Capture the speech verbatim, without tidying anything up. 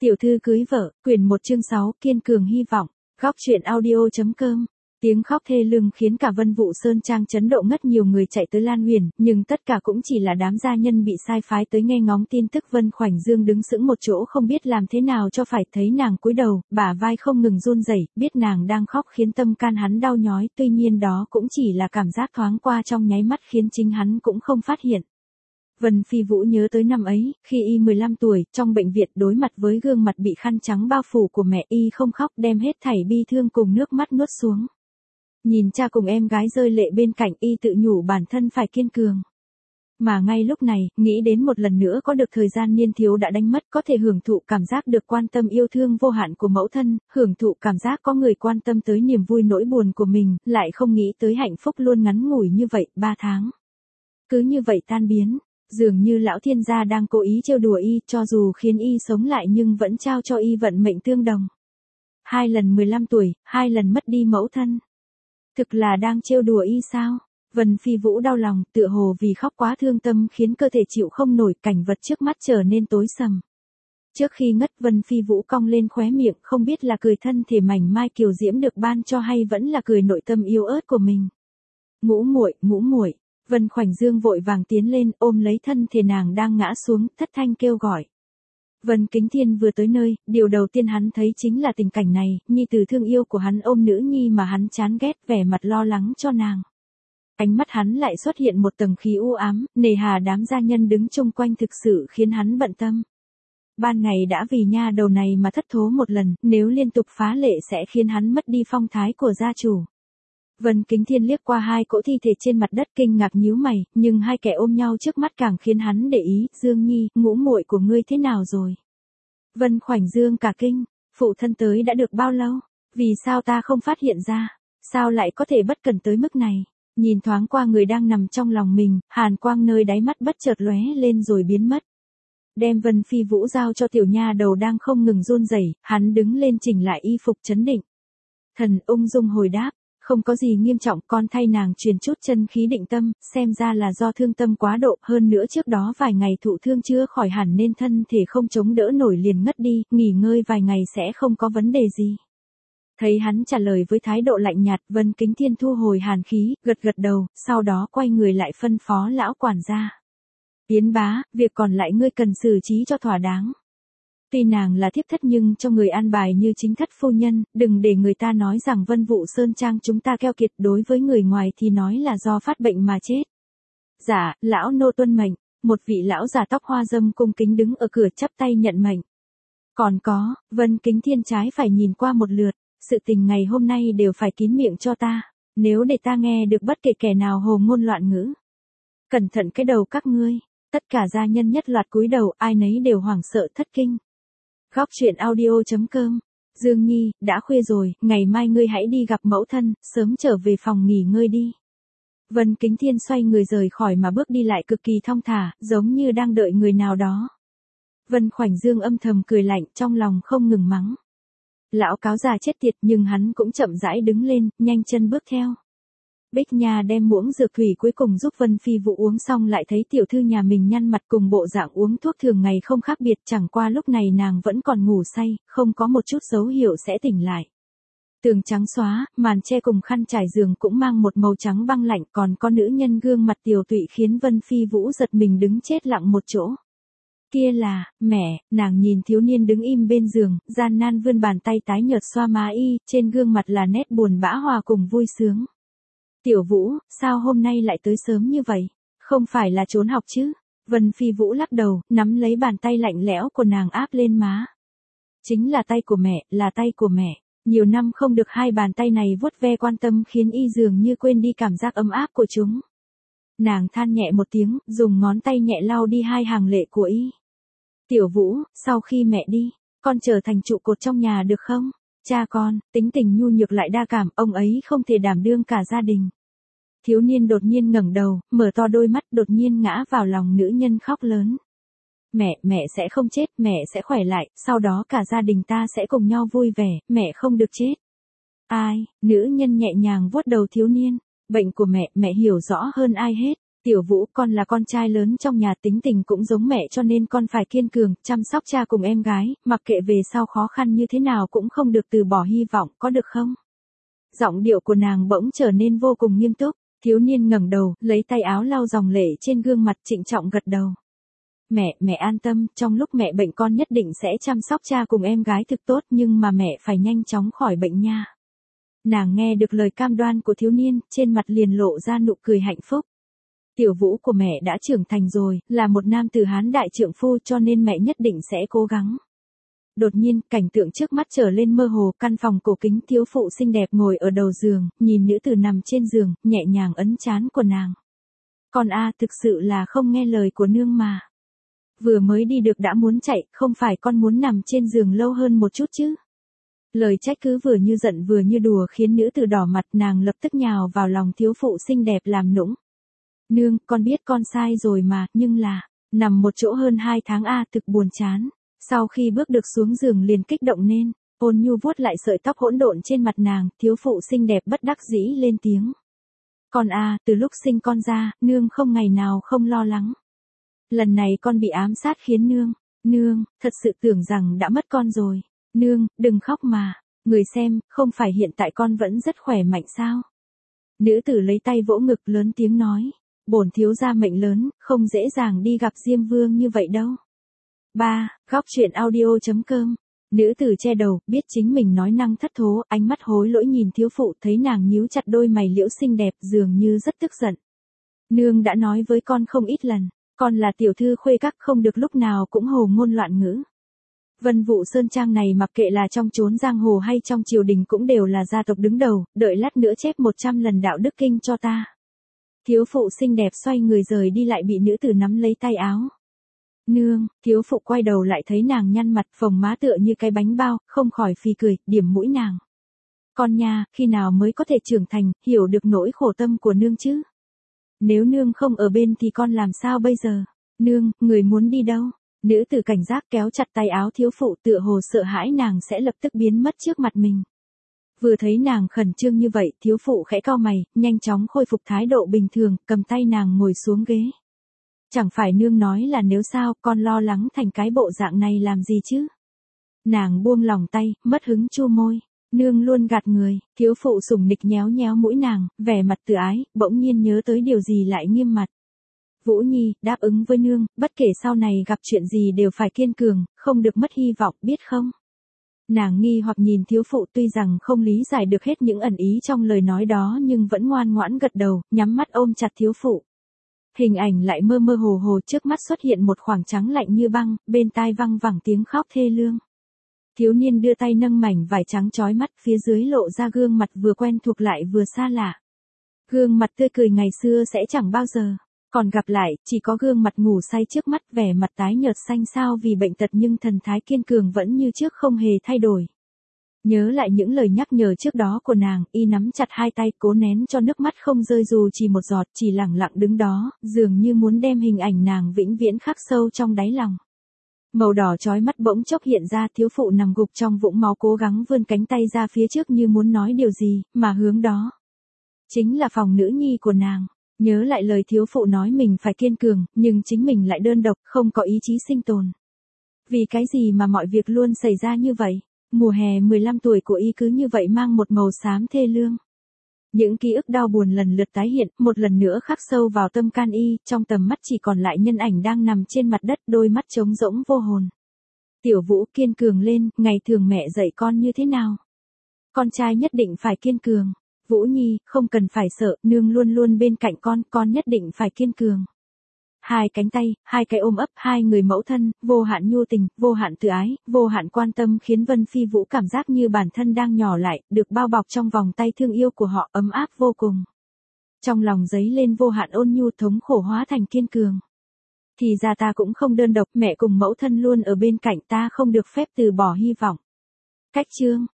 Tiểu thư cưới vợ, quyển một chương sáu, kiên cường hy vọng, góc truyện audio.com. Tiếng khóc thê lương khiến cả Vân Vũ Sơn Trang chấn động, ngất nhiều người chạy tới Lan Huyền, nhưng tất cả cũng chỉ là đám gia nhân bị sai phái tới nghe ngóng tin tức. Vân Khoảnh Dương đứng sững một chỗ không biết làm thế nào cho phải, thấy nàng cúi đầu, bả vai không ngừng run rẩy, biết nàng đang khóc khiến tâm can hắn đau nhói, tuy nhiên đó cũng chỉ là cảm giác thoáng qua trong nháy mắt khiến chính hắn cũng không phát hiện. Vân Phi Vũ nhớ tới năm ấy, khi y mười lăm tuổi, trong bệnh viện đối mặt với gương mặt bị khăn trắng bao phủ của mẹ, y không khóc, đem hết thảy bi thương cùng nước mắt nuốt xuống. Nhìn cha cùng em gái rơi lệ bên cạnh, y tự nhủ bản thân phải kiên cường. Mà ngay lúc này, nghĩ đến một lần nữa có được thời gian niên thiếu đã đánh mất, có thể hưởng thụ cảm giác được quan tâm yêu thương vô hạn của mẫu thân, hưởng thụ cảm giác có người quan tâm tới niềm vui nỗi buồn của mình, lại không nghĩ tới hạnh phúc luôn ngắn ngủi như vậy, ba tháng. Cứ như vậy tan biến. Dường như lão thiên gia đang cố ý trêu đùa y, cho dù khiến y sống lại nhưng vẫn trao cho y vận mệnh tương đồng. Hai lần mười lăm tuổi, hai lần mất đi mẫu thân. Thực là đang trêu đùa y sao? Vân Phi Vũ đau lòng, tựa hồ vì khóc quá thương tâm khiến cơ thể chịu không nổi, cảnh vật trước mắt trở nên tối sầm. Trước khi ngất, Vân Phi Vũ cong lên khóe miệng, không biết là cười thân thể mảnh mai kiều diễm được ban cho hay vẫn là cười nội tâm yếu ớt của mình. Ngũ muội, ngũ muội. Vân Khoảnh Dương vội vàng tiến lên, ôm lấy thân thể nàng đang ngã xuống, thất thanh kêu gọi. Vân Kính Thiên vừa tới nơi, điều đầu tiên hắn thấy chính là tình cảnh này, nhi tử thương yêu của hắn ôm nữ nhi mà hắn chán ghét, vẻ mặt lo lắng cho nàng. Ánh mắt hắn lại xuất hiện một tầng khí u ám, nề hà đám gia nhân đứng chung quanh thực sự khiến hắn bận tâm. Ban ngày đã vì nha đầu này mà thất thố một lần, nếu liên tục phá lệ sẽ khiến hắn mất đi phong thái của gia chủ. Vân Kính Thiên liếc qua hai cỗ thi thể trên mặt đất kinh ngạc nhíu mày, nhưng hai kẻ ôm nhau trước mắt càng khiến hắn để ý. Dương Nhi, ngũ muội của ngươi thế nào rồi? Vân Khoảnh Dương cả kinh, phụ thân tới đã được bao lâu? Vì sao ta không phát hiện ra? Sao lại có thể bất cẩn tới mức này? Nhìn thoáng qua người đang nằm trong lòng mình, hàn quang nơi đáy mắt bất chợt lóe lên rồi biến mất. Đem Vân Phi Vũ giao cho tiểu nha đầu đang không ngừng run rẩy, hắn đứng lên chỉnh lại y phục trấn định. Thần ung dung hồi đáp. Không có gì nghiêm trọng, con thay nàng truyền chút chân khí định tâm, xem ra là do thương tâm quá độ, hơn nữa trước đó vài ngày thụ thương chưa khỏi hẳn nên thân thể không chống đỡ nổi liền ngất đi, nghỉ ngơi vài ngày sẽ không có vấn đề gì. Thấy hắn trả lời với thái độ lạnh nhạt, Vân Kính Thiên thu hồi hàn khí, gật gật đầu, sau đó quay người lại phân phó lão quản gia. Yến bá, việc còn lại ngươi cần xử trí cho thỏa đáng. Tuy nàng là thiếp thất nhưng cho người an bài như chính thất phu nhân, đừng để người ta nói rằng Vân Vũ Sơn Trang chúng ta keo kiệt, đối với người ngoài thì nói là do phát bệnh mà chết. Dạ, lão nô tuân mệnh. Một vị lão già tóc hoa râm cung kính đứng ở cửa chắp tay nhận mệnh. Còn có, Vân Kính Thiên trái phải nhìn qua một lượt, sự tình ngày hôm nay đều phải kín miệng cho ta, nếu để ta nghe được bất kể kẻ nào hồ ngôn loạn ngữ. Cẩn thận cái đầu các ngươi. Tất cả gia nhân nhất loạt cúi đầu, ai nấy đều hoảng sợ thất kinh. Góc truyện audio.com. Dương Nhi, đã khuya rồi, ngày mai ngươi hãy đi gặp mẫu thân, sớm trở về phòng nghỉ ngơi đi. Vân Kính Thiên xoay người rời khỏi mà bước đi lại cực kỳ thong thả, giống như đang đợi người nào đó. Vân Khoảnh Dương âm thầm cười lạnh, trong lòng không ngừng mắng. Lão cáo già chết tiệt, nhưng hắn cũng chậm rãi đứng lên, nhanh chân bước theo. Bích Nha đem muỗng dược thủy cuối cùng giúp Vân Phi Vũ uống xong, lại thấy tiểu thư nhà mình nhăn mặt cùng bộ dạng uống thuốc thường ngày không khác biệt, chẳng qua lúc này nàng vẫn còn ngủ say, không có một chút dấu hiệu sẽ tỉnh lại. Tường trắng xóa, màn che cùng khăn trải giường cũng mang một màu trắng băng lạnh, còn có nữ nhân gương mặt tiều tụy khiến Vân Phi Vũ giật mình đứng chết lặng một chỗ. Kia là, mẹ, nàng nhìn thiếu niên đứng im bên giường, gian nan vươn bàn tay tái nhợt xoa má y, trên gương mặt là nét buồn bã hòa cùng vui sướng. Tiểu Vũ, sao hôm nay lại tới sớm như vậy? Không phải là trốn học chứ? Vân Phi Vũ lắc đầu, nắm lấy bàn tay lạnh lẽo của nàng áp lên má. Chính là tay của mẹ, là tay của mẹ. Nhiều năm không được hai bàn tay này vuốt ve quan tâm khiến y dường như quên đi cảm giác ấm áp của chúng. Nàng than nhẹ một tiếng, dùng ngón tay nhẹ lau đi hai hàng lệ của y. Tiểu Vũ, sau khi mẹ đi, con trở thành trụ cột trong nhà được không? Cha con, tính tình nhu nhược lại đa cảm, ông ấy không thể đảm đương cả gia đình. Thiếu niên đột nhiên ngẩng đầu, mở to đôi mắt, đột nhiên ngã vào lòng nữ nhân khóc lớn. Mẹ, mẹ sẽ không chết, mẹ sẽ khỏe lại, sau đó cả gia đình ta sẽ cùng nhau vui vẻ, mẹ không được chết. Ai, nữ nhân nhẹ nhàng vuốt đầu thiếu niên, bệnh của mẹ, mẹ hiểu rõ hơn ai hết. Tiểu Vũ, con là con trai lớn trong nhà, tính tình cũng giống mẹ cho nên con phải kiên cường, chăm sóc cha cùng em gái, mặc kệ về sau khó khăn như thế nào cũng không được từ bỏ hy vọng, có được không? Giọng điệu của nàng bỗng trở nên vô cùng nghiêm túc, thiếu niên ngẩng đầu, lấy tay áo lau dòng lệ trên gương mặt, trịnh trọng gật đầu. Mẹ, mẹ an tâm, trong lúc mẹ bệnh con nhất định sẽ chăm sóc cha cùng em gái thực tốt, nhưng mà mẹ phải nhanh chóng khỏi bệnh nha. Nàng nghe được lời cam đoan của thiếu niên, trên mặt liền lộ ra nụ cười hạnh phúc. Tiểu Vũ của mẹ đã trưởng thành rồi, là một nam tử hán đại trượng phu, cho nên mẹ nhất định sẽ cố gắng. Đột nhiên, cảnh tượng trước mắt trở lên mơ hồ, căn phòng cổ kính, thiếu phụ xinh đẹp ngồi ở đầu giường, nhìn nữ tử nằm trên giường, nhẹ nhàng ấn trán của nàng. Con a, thực sự là không nghe lời của nương mà. Vừa mới đi được đã muốn chạy, không phải con muốn nằm trên giường lâu hơn một chút chứ? Lời trách cứ vừa như giận vừa như đùa khiến nữ tử đỏ mặt, nàng lập tức nhào vào lòng thiếu phụ xinh đẹp làm nũng. Nương, con biết con sai rồi mà, nhưng là, nằm một chỗ hơn hai tháng a, thực buồn chán. Sau khi bước được xuống giường liền kích động nên, ôn nhu vuốt lại sợi tóc hỗn độn trên mặt nàng, thiếu phụ xinh đẹp bất đắc dĩ lên tiếng. Con a, từ lúc sinh con ra, nương không ngày nào không lo lắng. Lần này con bị ám sát khiến nương, nương, thật sự tưởng rằng đã mất con rồi. Nương, đừng khóc mà, người xem, không phải hiện tại con vẫn rất khỏe mạnh sao? Nữ tử lấy tay vỗ ngực lớn tiếng nói, bổn thiếu gia mệnh lớn, không dễ dàng đi gặp Diêm Vương như vậy đâu. ba. Góc truyện audio chấm com. Nữ tử che đầu, biết chính mình nói năng thất thố, ánh mắt hối lỗi nhìn thiếu phụ, thấy nàng nhíu chặt đôi mày liễu xinh đẹp, dường như rất tức giận. Nương đã nói với con không ít lần, con là tiểu thư khuê các, không được lúc nào cũng hồ ngôn loạn ngữ. Vân Vũ Sơn Trang này mặc kệ là trong chốn giang hồ hay trong triều đình cũng đều là gia tộc đứng đầu, đợi lát nữa chép một trăm lần đạo đức kinh cho ta. Thiếu phụ xinh đẹp xoay người rời đi lại bị nữ tử nắm lấy tay áo. Nương, thiếu phụ quay đầu lại thấy nàng nhăn mặt, phồng má tựa như cái bánh bao, không khỏi phì cười, điểm mũi nàng. Con nha, khi nào mới có thể trưởng thành, hiểu được nỗi khổ tâm của nương chứ? Nếu nương không ở bên thì con làm sao bây giờ? Nương, người muốn đi đâu? Nữ tử cảnh giác kéo chặt tay áo thiếu phụ, tựa hồ sợ hãi nàng sẽ lập tức biến mất trước mặt mình. Vừa thấy nàng khẩn trương như vậy, thiếu phụ khẽ cau mày, nhanh chóng khôi phục thái độ bình thường, cầm tay nàng ngồi xuống ghế. Chẳng phải nương nói là nếu sao, con lo lắng thành cái bộ dạng này làm gì chứ? Nàng buông lòng tay, mất hứng chu môi. Nương luôn gạt người, thiếu phụ sủng nịch nhéo nhéo mũi nàng, vẻ mặt từ ái, bỗng nhiên nhớ tới điều gì lại nghiêm mặt. Vũ Nhi, đáp ứng với nương, bất kể sau này gặp chuyện gì đều phải kiên cường, không được mất hy vọng, biết không? Nàng nghi hoặc nhìn thiếu phụ, tuy rằng không lý giải được hết những ẩn ý trong lời nói đó nhưng vẫn ngoan ngoãn gật đầu, nhắm mắt ôm chặt thiếu phụ. Hình ảnh lại mơ mơ hồ hồ, trước mắt xuất hiện một khoảng trắng lạnh như băng, bên tai văng vẳng tiếng khóc thê lương. Thiếu niên đưa tay nâng mảnh vải trắng chói mắt, phía dưới lộ ra gương mặt vừa quen thuộc lại vừa xa lạ. Gương mặt tươi cười ngày xưa sẽ chẳng bao giờ còn gặp lại, chỉ có gương mặt ngủ say trước mắt, vẻ mặt tái nhợt xanh xao vì bệnh tật nhưng thần thái kiên cường vẫn như trước không hề thay đổi. Nhớ lại những lời nhắc nhở trước đó của nàng, y nắm chặt hai tay, cố nén cho nước mắt không rơi dù chỉ một giọt, chỉ lặng lặng đứng đó, dường như muốn đem hình ảnh nàng vĩnh viễn khắc sâu trong đáy lòng. Màu đỏ chói mắt bỗng chốc hiện ra, thiếu phụ nằm gục trong vũng máu cố gắng vươn cánh tay ra phía trước như muốn nói điều gì, mà hướng đó chính là phòng nữ nhi của nàng. Nhớ lại lời thiếu phụ nói mình phải kiên cường, nhưng chính mình lại đơn độc, không có ý chí sinh tồn. Vì cái gì mà mọi việc luôn xảy ra như vậy? Mùa hè mười lăm tuổi của y cứ như vậy mang một màu xám thê lương. Những ký ức đau buồn lần lượt tái hiện, một lần nữa khắc sâu vào tâm can y, trong tầm mắt chỉ còn lại nhân ảnh đang nằm trên mặt đất, đôi mắt trống rỗng vô hồn. Tiểu Vũ, kiên cường lên, ngày thường mẹ dạy con như thế nào? Con trai nhất định phải kiên cường. Vũ Nhi, không cần phải sợ, nương luôn luôn bên cạnh con, con nhất định phải kiên cường. Hai cánh tay, hai cái ôm ấp, hai người mẫu thân, vô hạn nhu tình, vô hạn tự ái, vô hạn quan tâm khiến Vân Phi Vũ cảm giác như bản thân đang nhỏ lại, được bao bọc trong vòng tay thương yêu của họ, ấm áp vô cùng. Trong lòng dấy lên vô hạn ôn nhu, thống khổ hóa thành kiên cường. Thì ra ta cũng không đơn độc, mẹ cùng mẫu thân luôn ở bên cạnh ta, không được phép từ bỏ hy vọng. Cách chương